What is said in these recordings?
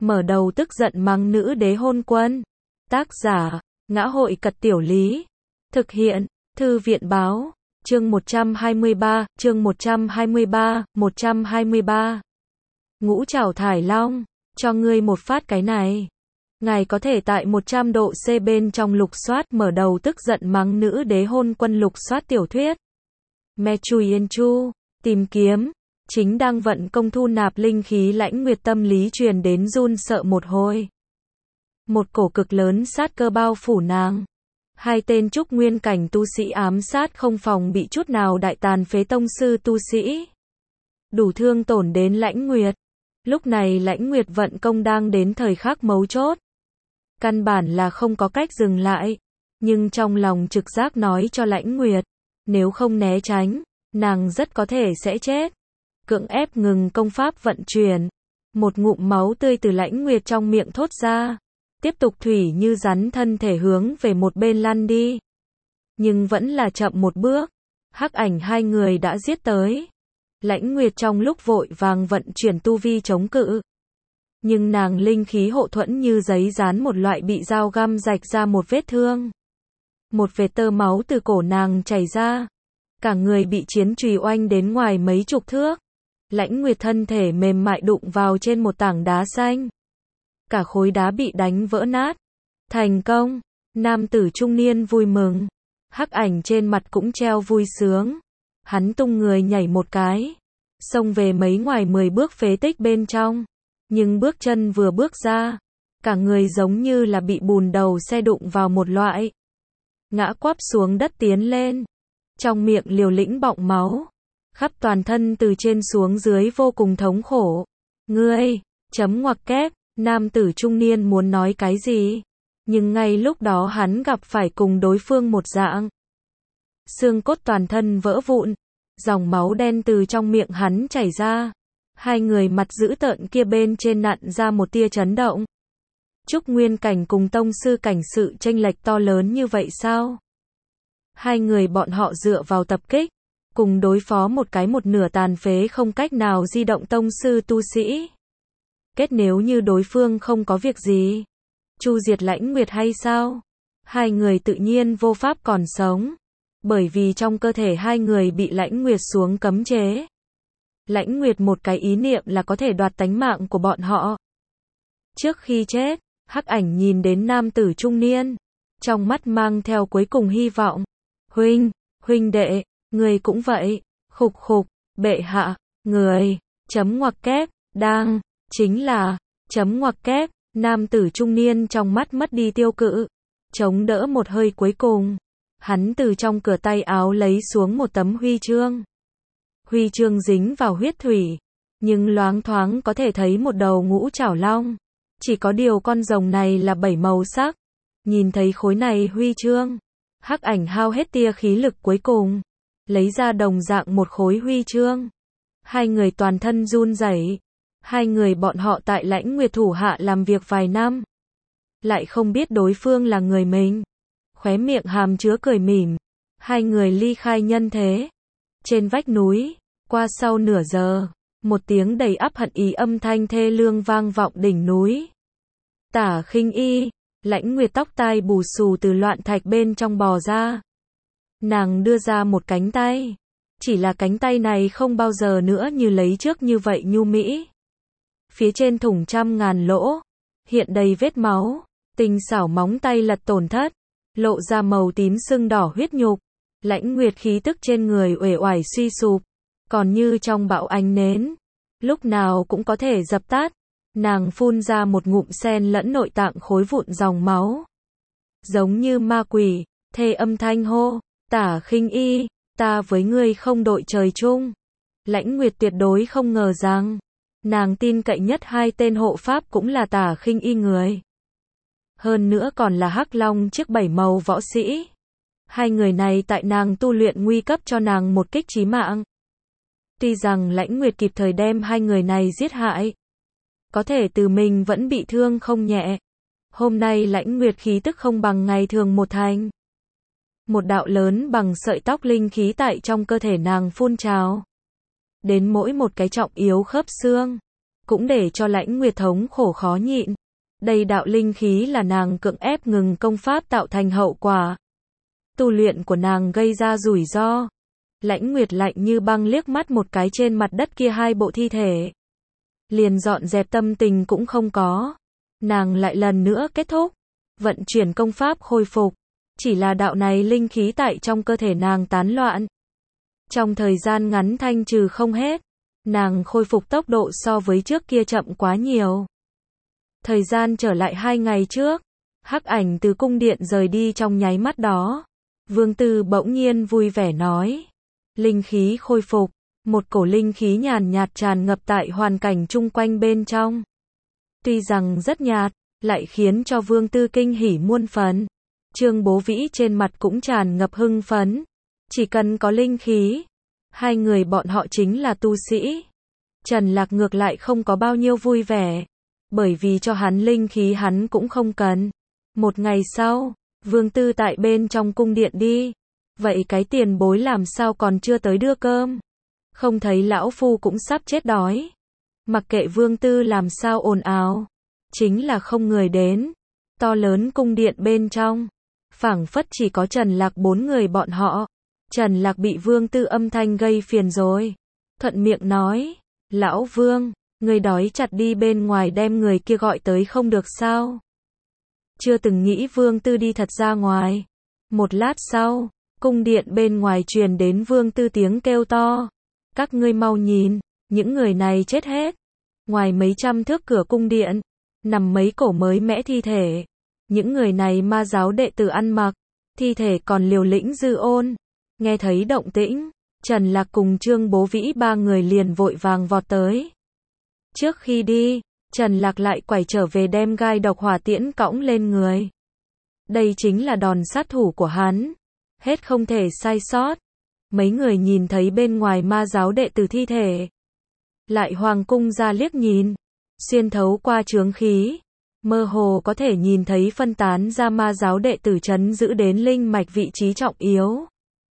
mở đầu tức giận mắng nữ đế hôn quân. Tác giả, Ngã hội Cật Tiểu Lý. Thực hiện, Thư viện Báo. Chương 123, chương 123. Ngũ Trảo Thải Long, cho ngươi một phát cái này. Ngài có thể tại 100 độ C bên trong lục soát mở đầu tức giận mắng nữ đế hôn quân lục soát tiểu thuyết. Me Chui Yên Chu, tìm kiếm, chính đang vận công thu nạp linh khí Lãnh Nguyệt tâm lý truyền đến run sợ một hồi. Một cổ cực lớn sát cơ bao phủ nàng. Hai tên trúc nguyên cảnh tu sĩ ám sát không phòng bị chút nào đại tàn phế tông sư tu sĩ. Đủ thương tổn đến Lãnh Nguyệt. Lúc này Lãnh Nguyệt vận công đang đến thời khắc mấu chốt. Căn bản là không có cách dừng lại. Nhưng trong lòng trực giác nói cho Lãnh Nguyệt, nếu không né tránh, nàng rất có thể sẽ chết. Cưỡng ép ngừng công pháp vận chuyển. Một ngụm máu tươi từ Lãnh Nguyệt trong miệng thốt ra. Tiếp tục thủy như rắn thân thể hướng về một bên lăn đi. Nhưng vẫn là chậm một bước. Hắc Ảnh hai người đã giết tới. Lãnh Nguyệt trong lúc vội vàng vận chuyển tu vi chống cự. Nhưng nàng linh khí hộ thuẫn như giấy dán một loại bị dao găm rạch ra một vết thương. Một vệt tơ máu từ cổ nàng chảy ra. Cả người bị chiến chùy oanh đến ngoài mấy chục thước. Lãnh Nguyệt thân thể mềm mại đụng vào trên một tảng đá xanh. Cả khối đá bị đánh vỡ nát. Thành công. Nam tử trung niên vui mừng. Hắc Ảnh trên mặt cũng treo vui sướng. Hắn tung người nhảy một cái. Xông về mấy ngoài 10 bước phế tích bên trong. Nhưng bước chân vừa bước ra. Cả người giống như là bị bùn đầu xe đụng vào một loại. Ngã quắp xuống đất tiến lên. Trong miệng liều lĩnh bọng máu. Khắp toàn thân từ trên xuống dưới vô cùng thống khổ. Ngươi, chấm ngoặc kép. Nam tử trung niên muốn nói cái gì? Nhưng ngay lúc đó hắn gặp phải cùng đối phương một dạng. Xương cốt toàn thân vỡ vụn. Dòng máu đen từ trong miệng hắn chảy ra. Hai người mặt dữ tợn kia bên trên nặn ra một tia chấn động. Trúc nguyên cảnh cùng tông sư cảnh sự chênh lệch to lớn như vậy sao? Hai người bọn họ dựa vào tập kích. Cùng đối phó một cái một nửa tàn phế không cách nào di động tông sư tu sĩ. Kết nếu như đối phương không có việc gì. Chu diệt Lãnh Nguyệt hay sao? Hai người tự nhiên vô pháp còn sống. Bởi vì trong cơ thể hai người bị Lãnh Nguyệt xuống cấm chế. Lãnh Nguyệt một cái ý niệm là có thể đoạt tánh mạng của bọn họ. Trước khi chết, Hắc Ảnh nhìn đến nam tử trung niên. Trong mắt mang theo cuối cùng hy vọng. Huynh đệ, người cũng vậy. Khục khục, bệ hạ, người, chấm ngoặc kép, đang. Chính là, chấm ngoặc kép, nam tử trung niên trong mắt mất đi tiêu cự. Chống đỡ một hơi cuối cùng. Hắn từ trong cửa tay áo lấy xuống một tấm huy chương. Huy chương dính vào huyết thủy. Nhưng loáng thoáng có thể thấy một đầu ngũ trảo long. Chỉ có điều con rồng này là 7 màu sắc. Nhìn thấy khối này huy chương. Hắc Ảnh hao hết tia khí lực cuối cùng. Lấy ra đồng dạng một khối huy chương. Hai người toàn thân run rẩy. Hai người bọn họ tại Lãnh Nguyệt thủ hạ làm việc vài năm. Lại không biết đối phương là người mình. Khóe miệng hàm chứa cười mỉm. Hai người ly khai nhân thế. Trên vách núi, qua sau nửa giờ, một tiếng đầy ắp hận ý âm thanh thê lương vang vọng đỉnh núi. Tả Khinh Y, Lãnh Nguyệt tóc tai bù xù từ loạn thạch bên trong bò ra. Nàng đưa ra một cánh tay. Chỉ là cánh tay này không bao giờ nữa như lấy trước như vậy nhu mỹ. Phía trên thủng trăm ngàn lỗ, hiện đầy vết máu, tinh xảo móng tay lật tổn thất, lộ ra màu tím sưng đỏ huyết nhục. Lãnh Nguyệt khí tức trên người uể oải suy sụp, còn như trong bão ánh nến, lúc nào cũng có thể dập tắt. Nàng phun ra một ngụm sen lẫn nội tạng khối vụn dòng máu. Giống như ma quỷ, thê âm thanh hô, Tả Khinh Y, ta với ngươi không đội trời chung. Lãnh Nguyệt tuyệt đối không ngờ rằng, nàng tin cậy nhất hai tên hộ pháp cũng là Tả Khinh Y người. Hơn nữa còn là Hắc Long chiếc 7 màu võ sĩ. Hai người này tại nàng tu luyện nguy cấp cho nàng một kích chí mạng. Tuy rằng Lãnh Nguyệt kịp thời đem hai người này giết hại. Có thể từ mình vẫn bị thương không nhẹ. Hôm nay Lãnh Nguyệt khí tức không bằng ngày thường một thành. Một đạo lớn bằng sợi tóc linh khí tại trong cơ thể nàng phun trào. Đến mỗi một cái trọng yếu khớp xương. cũng để cho Lãnh Nguyệt thống khổ khó nhịn. Đây đạo linh khí là nàng cưỡng ép ngừng công pháp tạo thành hậu quả. Tu luyện của nàng gây ra rủi ro. Lãnh Nguyệt lạnh như băng liếc mắt một cái trên mặt đất kia hai bộ thi thể. Liền dọn dẹp tâm tình cũng không có. Nàng lại lần nữa kết thúc. Vận chuyển công pháp khôi phục. Chỉ là đạo này linh khí tại trong cơ thể nàng tán loạn. Trong thời gian ngắn thanh trừ không hết. Nàng khôi phục tốc độ so với trước kia chậm quá nhiều. Thời gian trở lại 2 ngày trước. Hắc Ảnh từ cung điện rời đi trong nháy mắt đó. Vương Tư bỗng nhiên vui vẻ nói. Linh khí khôi phục. Một cổ linh khí nhàn nhạt tràn ngập tại hoàn cảnh chung quanh bên trong. Tuy rằng rất nhạt, lại khiến cho Vương Tư kinh hỉ muôn phần. Trương Bố Vĩ trên mặt cũng tràn ngập hưng phấn. Chỉ cần có linh khí, hai người bọn họ chính là tu sĩ. Trần Lạc ngược lại không có bao nhiêu vui vẻ, bởi vì cho hắn linh khí hắn cũng không cần. Một ngày sau, Vương Tư tại bên trong cung điện đi. Vậy cái tiền bối làm sao còn chưa tới đưa cơm? Không thấy lão phu cũng sắp chết đói. Mặc kệ Vương Tư làm sao ồn ào, chính là không người đến. To lớn cung điện bên trong, phảng phất chỉ có Trần Lạc 4 người bọn họ. Trần Lạc bị Vương Tư âm thanh gây phiền rồi. Thuận miệng nói, lão Vương, người đói chặt đi bên ngoài đem người kia gọi tới không được sao? Chưa từng nghĩ Vương Tư đi thật ra ngoài. Một lát sau, cung điện bên ngoài truyền đến Vương Tư tiếng kêu to. Các ngươi mau nhìn, những người này chết hết. Ngoài mấy trăm thước cửa cung điện, nằm mấy cổ mới mẽ thi thể. Những người này ma giáo đệ tử ăn mặc, thi thể còn liều lĩnh dư ôn. Nghe thấy động tĩnh, Trần Lạc cùng Trương Bố Vĩ 3 người liền vội vàng vọt tới. Trước khi đi, Trần Lạc lại quay trở về đem gai độc hỏa tiễn cõng lên người. Đây chính là đòn sát thủ của hắn. Hết không thể sai sót. Mấy người nhìn thấy bên ngoài ma giáo đệ tử thi thể. Lại hoàng cung ra liếc nhìn. Xuyên thấu qua chướng khí. Mơ hồ có thể nhìn thấy phân tán ra ma giáo đệ tử trấn giữ đến linh mạch vị trí trọng yếu.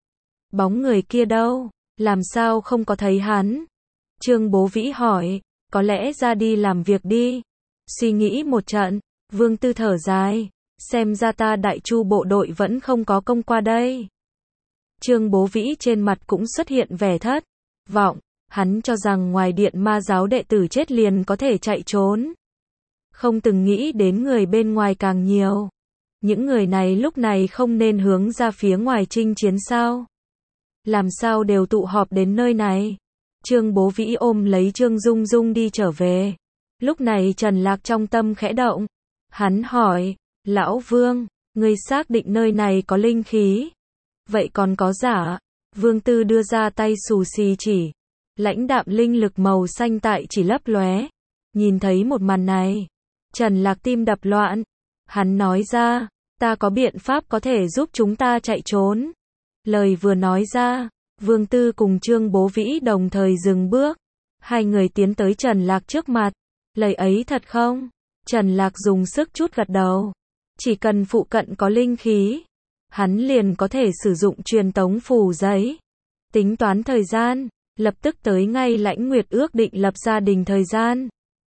Bóng người kia đâu? Làm sao không có thấy hắn? Trương Bố Vĩ hỏi. Có lẽ ra đi làm việc đi. Suy nghĩ một trận, Vương Tư thở dài. Xem ra ta Đại Chu bộ đội vẫn không có công qua đây. Trương Bố Vĩ trên mặt cũng xuất hiện vẻ thất vọng. Hắn cho rằng ngoài điện ma giáo đệ tử chết liền có thể chạy trốn. Không từng nghĩ đến người bên ngoài càng nhiều. Những người này lúc này không nên hướng ra phía ngoài chinh chiến sao? Làm sao đều tụ họp đến nơi này? Trương Bố Vĩ ôm lấy Trương Dung Dung đi trở về. Lúc này Trần Lạc trong tâm khẽ động. Hắn hỏi, Lão Vương, ngươi xác định nơi này có linh khí? Vậy còn có giả? Vương Tư đưa ra tay xù xì chỉ. Lãnh đạm linh lực màu xanh tại chỉ lấp lóe. Nhìn thấy một màn này, Trần Lạc tim đập loạn. Hắn nói ra, ta có biện pháp có thể giúp chúng ta chạy trốn. Lời vừa nói ra, Vương Tư cùng Trương Bố Vĩ đồng thời dừng bước. Hai người tiến tới Trần Lạc trước mặt. Lời ấy thật không? Trần Lạc dùng sức chút gật đầu. Chỉ cần phụ cận có linh khí, hắn liền có thể sử dụng truyền tống phù giấy. Tính toán thời gian, lập tức tới ngay Lãnh Nguyệt ước định lập gia đình thời gian.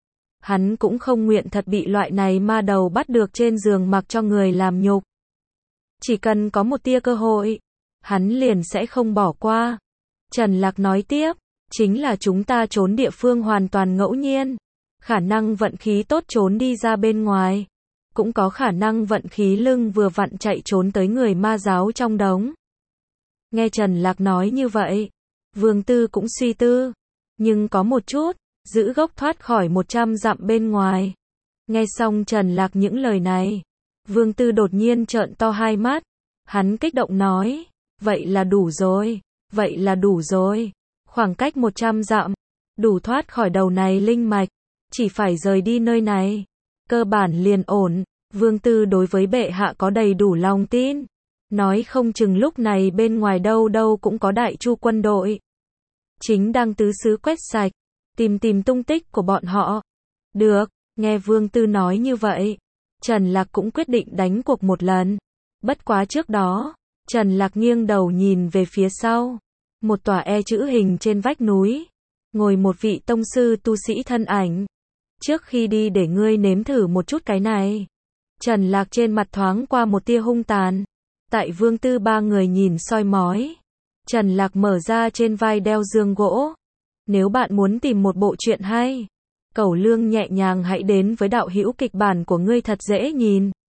Hắn cũng không nguyện thật bị loại này ma đầu bắt được trên giường mặc cho người làm nhục. Chỉ cần có một tia cơ hội, hắn liền sẽ không bỏ qua. Trần Lạc nói tiếp, chính là chúng ta trốn địa phương hoàn toàn ngẫu nhiên. Khả năng vận khí tốt trốn đi ra bên ngoài. Cũng có khả năng vận khí lưng vừa vặn chạy trốn tới người ma giáo trong đống. Nghe Trần Lạc nói như vậy, Vương Tư cũng suy tư. Nhưng có một chút, giữ gốc thoát khỏi 100 dặm bên ngoài. Nghe xong Trần Lạc những lời này, Vương Tư đột nhiên trợn to hai mắt. Hắn kích động nói, vậy là đủ rồi, vậy là đủ rồi. Khoảng cách 100 dặm, đủ thoát khỏi đầu này linh mạch. Chỉ phải rời đi nơi này, cơ bản liền ổn. Vương Tư đối với bệ hạ có đầy đủ lòng tin. Nói không chừng lúc này bên ngoài đâu đâu cũng có Đại Chu quân đội. Chính đang tứ xứ quét sạch, tìm tung tích của bọn họ. Được, nghe Vương Tư nói như vậy, Trần Lạc cũng quyết định đánh cuộc một lần. Bất quá trước đó, Trần Lạc nghiêng đầu nhìn về phía sau. Một tòa E chữ hình trên vách núi. Ngồi một vị tông sư tu sĩ thân ảnh. Trước khi đi để ngươi nếm thử một chút cái này. Trần Lạc trên mặt thoáng qua một tia hung tàn. Tại Vương Tư ba người nhìn soi mói. Trần Lạc mở ra trên vai đeo dương gỗ. Nếu bạn muốn tìm một bộ truyện hay, Cẩu Lương nhẹ nhàng hãy đến với đạo hữu kịch bản của ngươi thật dễ nhìn.